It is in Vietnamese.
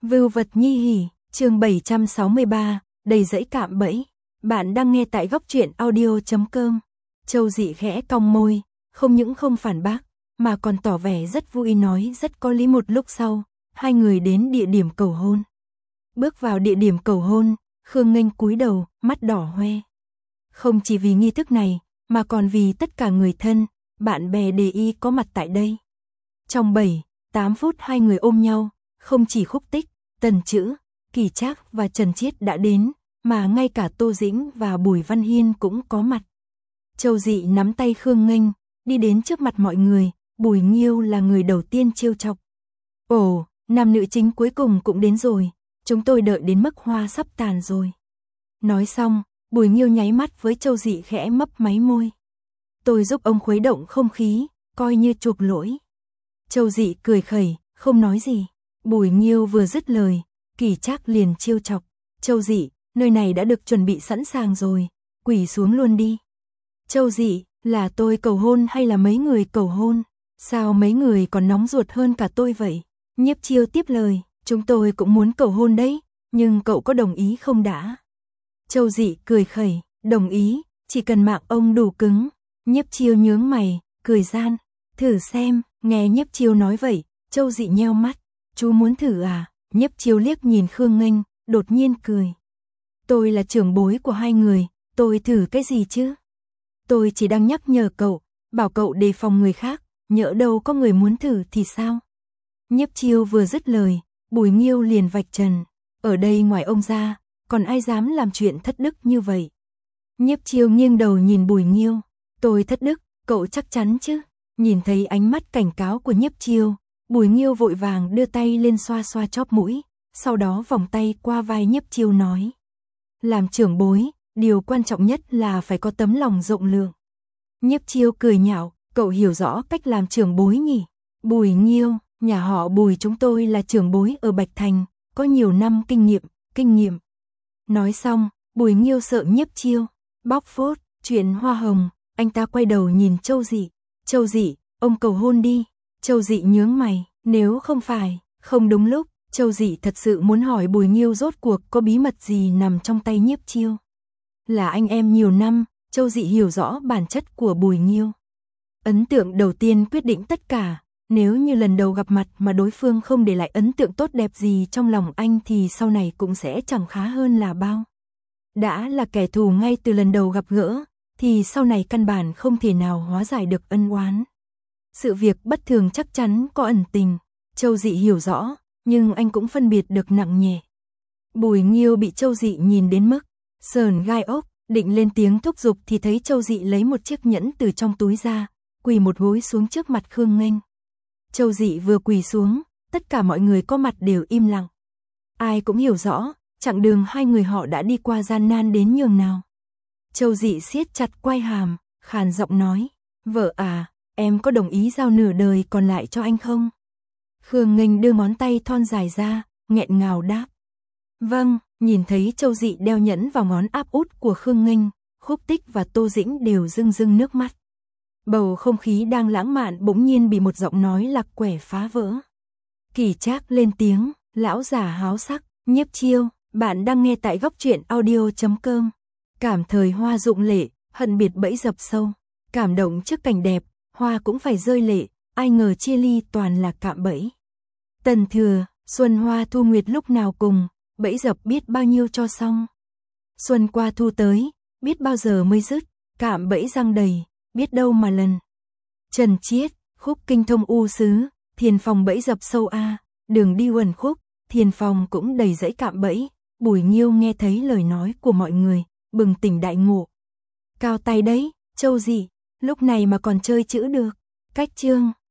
Vưu vật nhi hỉ, chương 763, đầy dẫy cạm bẫy. Bạn đang nghe tại góc truyện audio.com. Châu Dị khẽ cong môi, không những không phản bác, mà còn tỏ vẻ rất vui nói rất có lý. Một lúc sau, hai người đến địa điểm cầu hôn. Bước vào địa điểm cầu hôn, Khương Nghênh cúi đầu, mắt đỏ hoe. Không chỉ vì nghi thức này, mà còn vì tất cả người thân, bạn bè đề y có mặt tại đây. Trong 7-8 phút hai người ôm nhau, không chỉ Khúc Tích, Tần Trữ, Kỳ Trác và Trần Chiết đã đến, mà ngay cả Tô Dĩnh và Bùi Văn Hiên cũng có mặt. Châu Dị nắm tay Khương Nghênh, đi đến trước mặt mọi người, Bùi Nghiêu là người đầu tiên trêu chọc. Ồ, nam nữ chính cuối cùng cũng đến rồi, chúng tôi đợi đến mức hoa sắp tàn rồi. Nói xong, Bùi Nghiêu nháy mắt với Châu Dị khẽ mấp máy môi. Tôi giúp ông khuấy động không khí, coi như chuộc lỗi. Châu Dị cười khẩy, không nói gì. Bùi Nghiêu vừa dứt lời, Kỳ Trác liền trêu chọc. Châu Dị, nơi này đã được chuẩn bị sẵn sàng rồi, quỳ xuống luôn đi. Châu Dị, là tôi cầu hôn hay là mấy người cầu hôn? Sao mấy người còn nóng ruột hơn cả tôi vậy? Nhiếp Chiêu tiếp lời, chúng tôi cũng muốn cầu hôn đấy, nhưng cậu có đồng ý không đã? Châu Dị cười khẩy, đồng ý, chỉ cần mạng ông đủ cứng. Nhiếp Chiêu nhướng mày, cười gian, thử xem. Nghe Nhiếp Chiêu nói vậy, Châu Dị nheo mắt, chú muốn thử à? Nhiếp Chiêu liếc nhìn Khương Nghênh, đột nhiên cười. Tôi là trưởng bối của hai người, tôi thử cái gì chứ? Tôi chỉ đang nhắc nhở cậu, bảo cậu đề phòng người khác, nhỡ đâu có người muốn thử thì sao? Nhiếp Chiêu vừa dứt lời, Bùi Nghiêu liền vạch trần, ở đây ngoài ông ra, còn ai dám làm chuyện thất đức như vậy? Nhiếp Chiêu nghiêng đầu nhìn Bùi Nghiêu, tôi thất đức, cậu chắc chắn chứ? Nhìn thấy ánh mắt cảnh cáo của Nhiếp Chiêu, Bùi Nghiêu vội vàng đưa tay lên xoa xoa chóp mũi, sau đó vòng tay qua vai Nhiếp Chiêu nói. Làm trưởng bối, điều quan trọng nhất là phải có tấm lòng rộng lượng. Nhiếp Chiêu cười nhạo, cậu hiểu rõ cách làm trưởng bối nhỉ? Bùi Nghiêu, nhà họ Bùi chúng tôi là trưởng bối ở Bạch Thành, có nhiều năm kinh nghiệm. Nói xong, Bùi Nghiêu sợ Nhiếp Chiêu, bóc phốt, chuyện hoa hồng, anh ta quay đầu nhìn Châu Dị. Châu Dị, ông cầu hôn đi. Châu Dị nhướng mày, nếu không phải, không đúng lúc. Châu Dị thật sự muốn hỏi Bùi Nghiêu rốt cuộc có bí mật gì nằm trong tay Nhiếp Chiêu. Là anh em nhiều năm, Châu Dị hiểu rõ bản chất của Bùi Nghiêu. Ấn tượng đầu tiên quyết định tất cả, nếu như lần đầu gặp mặt mà đối phương không để lại ấn tượng tốt đẹp gì trong lòng anh thì sau này cũng sẽ chẳng khá hơn là bao. Đã là kẻ thù ngay từ lần đầu gặp gỡ, thì sau này căn bản không thể nào hóa giải được ân oán. Sự việc bất thường chắc chắn có ẩn tình, Châu Dị hiểu rõ, nhưng anh cũng phân biệt được nặng nhẹ. Bùi Nghiêu bị Châu Dị nhìn đến mức sờn gai ốc, định lên tiếng thúc giục thì thấy Châu Dị lấy một chiếc nhẫn từ trong túi ra, quỳ một gối xuống trước mặt Khương Nghênh. Châu Dị vừa quỳ xuống, tất cả mọi người có mặt đều im lặng. Ai cũng hiểu rõ, chặng đường hai người họ đã đi qua gian nan đến nhường nào. Châu Dị siết chặt quai hàm, khàn giọng nói, vợ à, em có đồng ý giao nửa đời còn lại cho anh không? Khương Nghênh đưa ngón tay thon dài ra, nghẹn ngào đáp. Vâng, nhìn thấy Châu Dị đeo nhẫn vào ngón áp út của Khương Nghênh, Khúc Tích và Tô Dĩnh đều rưng rưng nước mắt. Bầu không khí đang lãng mạn bỗng nhiên bị một giọng nói lạc quẻ phá vỡ. Kỳ Trác lên tiếng, lão già háo sắc, Nhiếp Chiêu, bạn đang nghe tại góc truyện audio.com. Cảm thời hoa rụng lệ, hận biệt bẫy dập sâu. Cảm động trước cảnh đẹp, hoa cũng phải rơi lệ, ai ngờ chia ly toàn là cạm bẫy. Tần Thừa, xuân hoa thu nguyệt lúc nào cùng, bẫy dập biết bao nhiêu cho xong. Xuân qua thu tới, biết bao giờ mới dứt, cạm bẫy răng đầy, biết đâu mà lần. Trần Chiết, khúc kinh thông u sứ, thiền phòng bẫy dập sâu a, đường đi uẩn khúc, thiền phòng cũng đầy dẫy cạm bẫy. Bùi Nghiêu nghe thấy lời nói của mọi người, bừng tỉnh đại ngộ. Cao tay đấy, Châu Dị, lúc này mà còn chơi chữ được. Cách chương